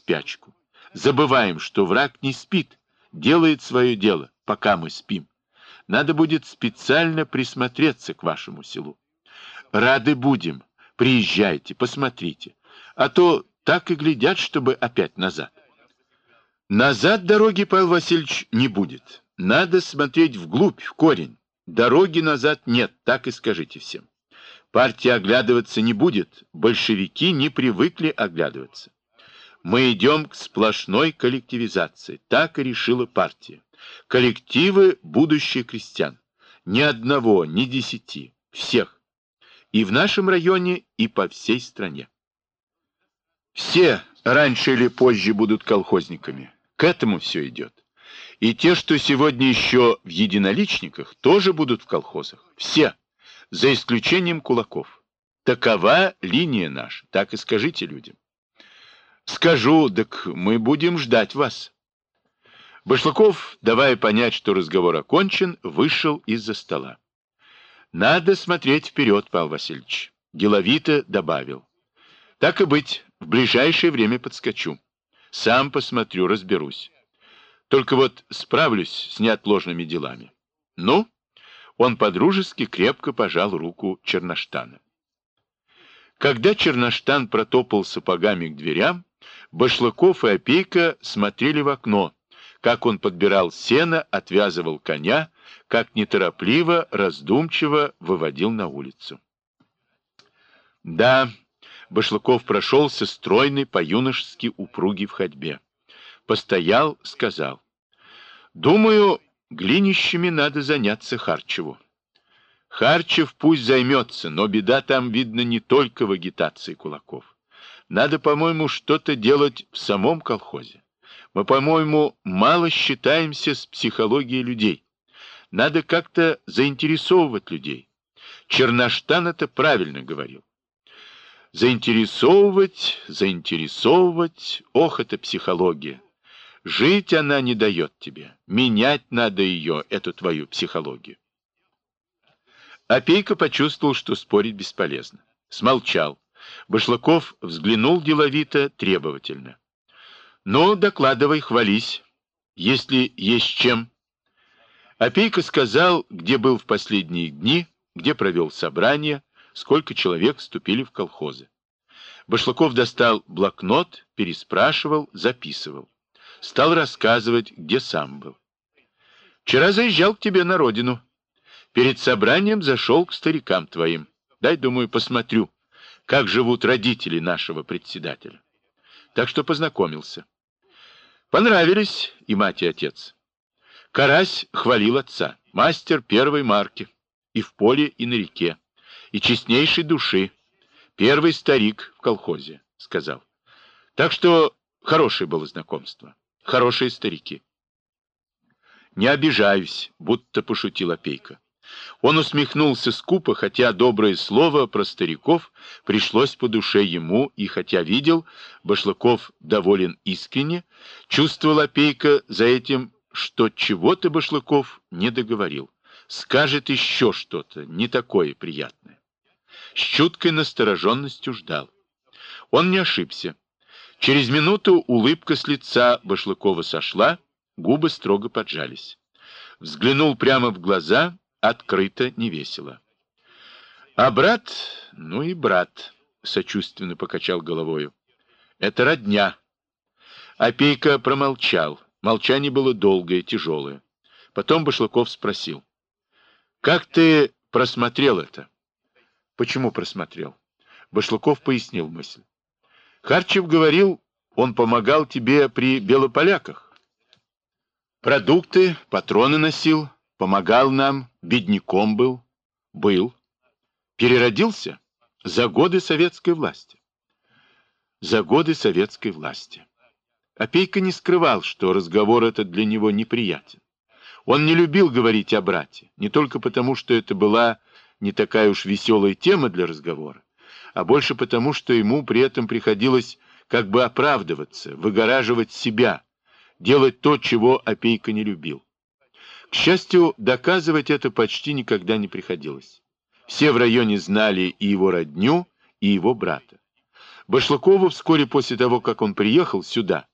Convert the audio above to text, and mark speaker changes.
Speaker 1: спячку. Забываем, что враг не спит, делает свое дело, пока мы спим. Надо будет специально присмотреться к вашему селу. Рады будем. Приезжайте, посмотрите. А то так и глядят, чтобы опять назад. Назад дороги, Павел Васильевич, не будет. Надо смотреть вглубь, в корень. Дороги назад нет, так и скажите всем. Партия оглядываться не будет, большевики не привыкли оглядываться. Мы идем к сплошной коллективизации, так и решила партия. Коллективы – будущее крестьян. Ни одного, ни 10, всех. И в нашем районе, и по всей стране. Все раньше или позже будут колхозниками. К этому все идет. И те, что сегодня еще в единоличниках, тоже будут в колхозах. Все, за исключением кулаков. Такова линия наша, так и скажите людям. Скажу, так мы будем ждать вас. Башлыков, давая понять, что разговор окончен, вышел из-за стола. Надо смотреть вперед, Павел Васильевич. Деловито добавил. Так и быть, в ближайшее время подскочу. Сам посмотрю, разберусь. Только вот справлюсь с неотложными делами. Ну, он подружески крепко пожал руку Черноштана. Когда Черноштан протопал сапогами к дверям, Башлыков и Опейка смотрели в окно, как он подбирал сено, отвязывал коня, как неторопливо, раздумчиво выводил на улицу. Да, Башлыков прошелся стройный, по-юношески упругий в ходьбе. Постоял, сказал. Думаю, глинищами надо заняться Харчеву. Харчев пусть займется, но беда там, видно, не только в агитации кулаков. Надо, по-моему, что-то делать в самом колхозе. Мы, по-моему, мало считаемся с психологией людей. Надо как-то заинтересовывать людей. Черноштан это правильно говорил. Заинтересовывать, ох, это психология. Жить она не дает тебе. Менять надо ее, эту твою психологию. Опейка почувствовал, что спорить бесполезно. Смолчал. Башлыков взглянул деловито, требовательно. Ну, докладывай, хвались, если есть чем. Опейка сказал, где был в последние дни, где провел собрание, сколько человек вступили в колхозы. Башлыков достал блокнот, переспрашивал, записывал. Стал рассказывать, где сам был. Вчера заезжал к тебе на родину. Перед собранием зашел к старикам твоим. Дай, думаю, посмотрю, как живут родители нашего председателя. Так что познакомился. Понравились и мать, и отец. Карась хвалил отца. Мастер первой марки. И в поле, и на реке. И честнейшей души. Первый старик в колхозе, сказал. Так что хорошее было знакомство. Хорошие старики. Не обижаюсь, будто пошутил Опейка. Он усмехнулся скупо, хотя доброе слово про стариков пришлось по душе ему, и хотя видел, Башлыков доволен искренне, чувствовал Опейка за этим, что чего-то Башлыков не договорил. Скажет еще что-то, не такое приятное. С чуткой настороженностью ждал. Он не ошибся. Через минуту улыбка с лица Башлыкова сошла, губы строго поджались. Взглянул прямо в глаза, открыто, невесело. А брат, ну и брат, сочувственно покачал головою. Это родня. Опейка промолчал. Молчание было долгое, тяжелое. Потом Башлыков спросил. Как ты просмотрел это? Почему просмотрел? Башлыков пояснил мысль. Харчев говорил, он помогал тебе при белополяках. Продукты, патроны носил, помогал нам, бедняком был. Был. Переродился за годы советской власти. За годы советской власти. Опейка не скрывал, что разговор этот для него неприятен. Он не любил говорить о брате, не только потому, что это была не такая уж веселая тема для разговора, а больше потому, что ему при этом приходилось как бы оправдываться, выгораживать себя, делать то, чего Опейка не любил. К счастью, доказывать это почти никогда не приходилось. Все в районе знали и его родню, и его брата. Башлыкову вскоре после того, как он приехал сюда,